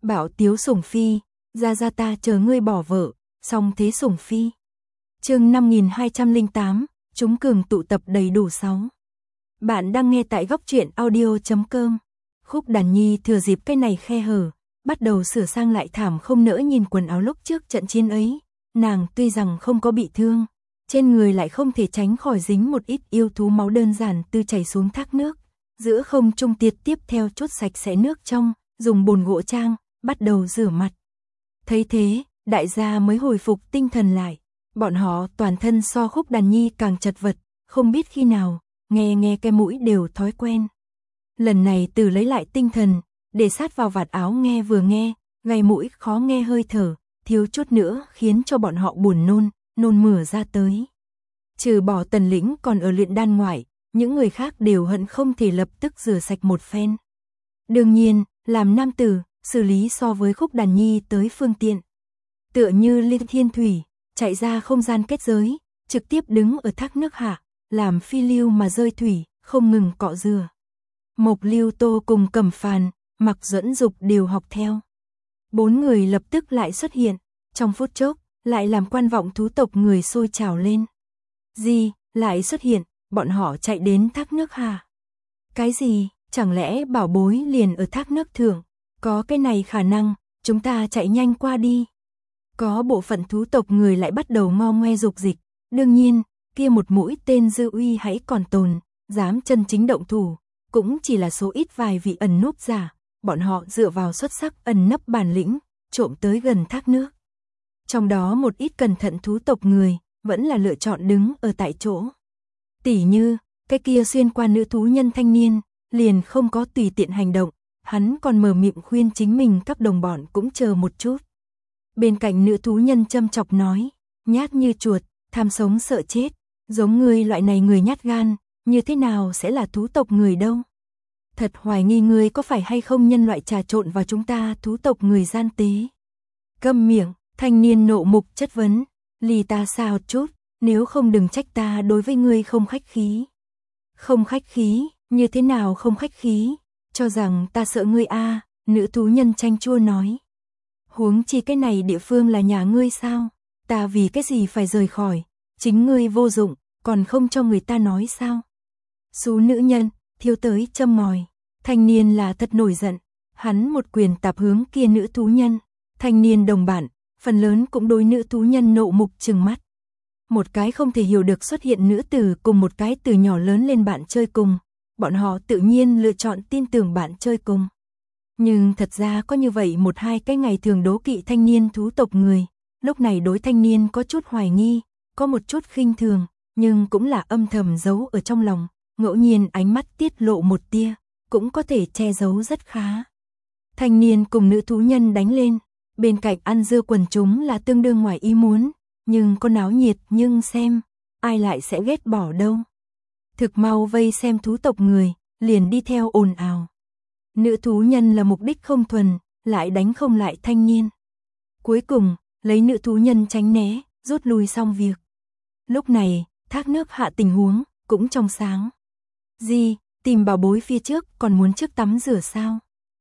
Bảo Tiếu Sủng Phi, ra ta chờ ngươi bỏ vợ, song thế Sủng Phi. Chương 5208, chúng cường tụ tập đầy đủ 6. Bạn đang nghe tại góc truyện audio.com. Khúc Đàn Nhi thừa dịp cái này khe hở, bắt đầu sửa sang lại thảm không nỡ nhìn quần áo lúc trước trận chiến ấy. Nàng tuy rằng không có bị thương, trên người lại không thể tránh khỏi dính một ít yêu thú máu đơn giản từ chảy xuống thác nước. Giữa không trung tiệt tiếp theo chốt sạch sẽ nước trong, dùng bồn gỗ trang, bắt đầu rửa mặt. Thấy thế, đại gia mới hồi phục tinh thần lại. Bọn họ toàn thân so Khúc Đàn Nhi càng chật vật, không biết khi nào, nghe cái mũi đều thói quen. Lần này Từ lấy lại tinh thần, để sát vào vạt áo nghe vừa nghe, gai mũi khó nghe hơi thở, thiếu chút nữa khiến cho bọn họ buồn nôn mửa ra tới. Trừ bỏ Tần Lĩnh còn ở luyện đan ngoại, những người khác đều hận không thể lập tức rửa sạch một phen. Đương nhiên, làm nam tử, xử lý so với Khúc Đàn Nhi tới phương tiện. Tựa như Liên Thiên Thủy, chạy ra không gian kết giới, trực tiếp đứng ở thác nước hạ, làm phi lưu mà rơi thủy, không ngừng cọ rửa. Mộc Lưu Tô cùng Cẩm Phàn, Mặc Duẫn Dục đều học theo. 4 người lập tức lại xuất hiện, trong phút chốc, lại làm quan vọng thú tộc người sôi trào lên. Gì, lại xuất hiện, bọn họ chạy đến thác nước hà. Cái gì, chẳng lẽ bảo bối liền ở thác nước thượng, có cái này khả năng, chúng ta chạy nhanh qua đi. Có bộ phận thú tộc người lại bắt đầu ngo ngoe dục dịch, đương nhiên, kia một mũi tên dư uy hãy còn tồn, dám chân chính động thủ, cũng chỉ là số ít vài vị ẩn núp giả, bọn họ dựa vào xuất sắc ẩn nấp bản lĩnh, trộm tới gần thác nước. Trong đó một ít cẩn thận thú tộc người, vẫn là lựa chọn đứng ở tại chỗ. Tỉ như, cái kia xuyên qua nữ thú nhân thanh niên, liền không có tùy tiện hành động, hắn còn mở miệng khuyên chính mình các đồng bọn cũng chờ một chút. Bên cạnh nữ thú nhân châm chọc nói, nhát như chuột, tham sống sợ chết, giống ngươi loại này người nhát gan, như thế nào sẽ là thú tộc người đâu. Thật hoài nghi ngươi có phải hay không nhân loại trà trộn vào chúng ta thú tộc người gian tế. Câm miệng, thanh niên nộ mục chất vấn, lì ta xa một chút, nếu không đừng trách ta đối với ngươi không khách khí. Không khách khí, như thế nào không khách khí, cho rằng ta sợ ngươi a, nữ thú nhân chanh chua nói. Huống chi cái này địa phương là nhà ngươi sao, ta vì cái gì phải rời khỏi, chính ngươi vô dụng, còn không cho người ta nói sao. Xú nữ nhân, thiếu tới châm ngòi, thanh niên là thật nổi giận, hắn một quyền tạp hướng kia nữ thú nhân, thanh niên đồng bạn, phần lớn cũng đối nữ thú nhân nộ mục trừng mắt. Một cái không thể hiểu được xuất hiện nữ tử cùng một cái từ nhỏ lớn lên bạn chơi cùng, bọn họ tự nhiên lựa chọn tin tưởng bạn chơi cùng. Nhưng thật ra có như vậy một hai cái ngày thường đố kỵ thanh niên thú tộc người, lúc này đối thanh niên có chút hoài nghi, có một chút khinh thường, nhưng cũng là âm thầm giấu ở trong lòng, ngẫu nhiên ánh mắt tiết lộ một tia, cũng có thể che giấu rất khá. Thanh niên cùng nữ thú nhân đánh lên, bên cạnh ăn dưa quần chúng là tương đương ngoài ý muốn, nhưng có náo nhiệt nhưng xem, ai lại sẽ ghét bỏ đâu. Thực mau vây xem thú tộc người, liền đi theo ồn ào. Nữ thú nhân là mục đích không thuần, lại đánh không lại thanh niên. Cuối cùng, lấy nữ thú nhân tránh né, rút lui xong việc. Lúc này, thác nước hạ tình huống, cũng trong sáng. Gì, tìm bảo bối phía trước còn muốn trước tắm rửa sao?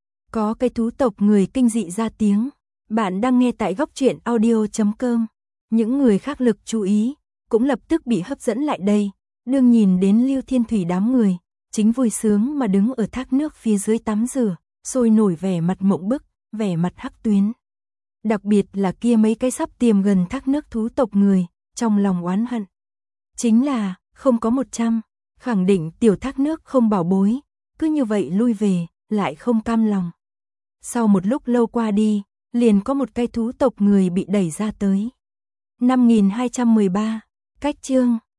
Có cái thú tộc người kinh dị ra tiếng. Bạn đang nghe tại góc truyện audio.com. Những người khác lực chú ý, cũng lập tức bị hấp dẫn lại đây. Đương nhìn đến Lưu Thiên Thủy đám người, chính vui sướng mà đứng ở thác nước phía dưới tắm rửa, sôi nổi vẻ mặt mộng bức, vẻ mặt hắc tuyến. Đặc biệt là kia mấy cái sắp tiềm gần thác nước thú tộc người, trong lòng oán hận. Chính là, không có 100, khẳng định tiểu thác nước không bảo bối, cứ như vậy lui về, lại không cam lòng. Sau một lúc lâu qua đi, liền có một cái thú tộc người bị đẩy ra tới. 5213, cách chương.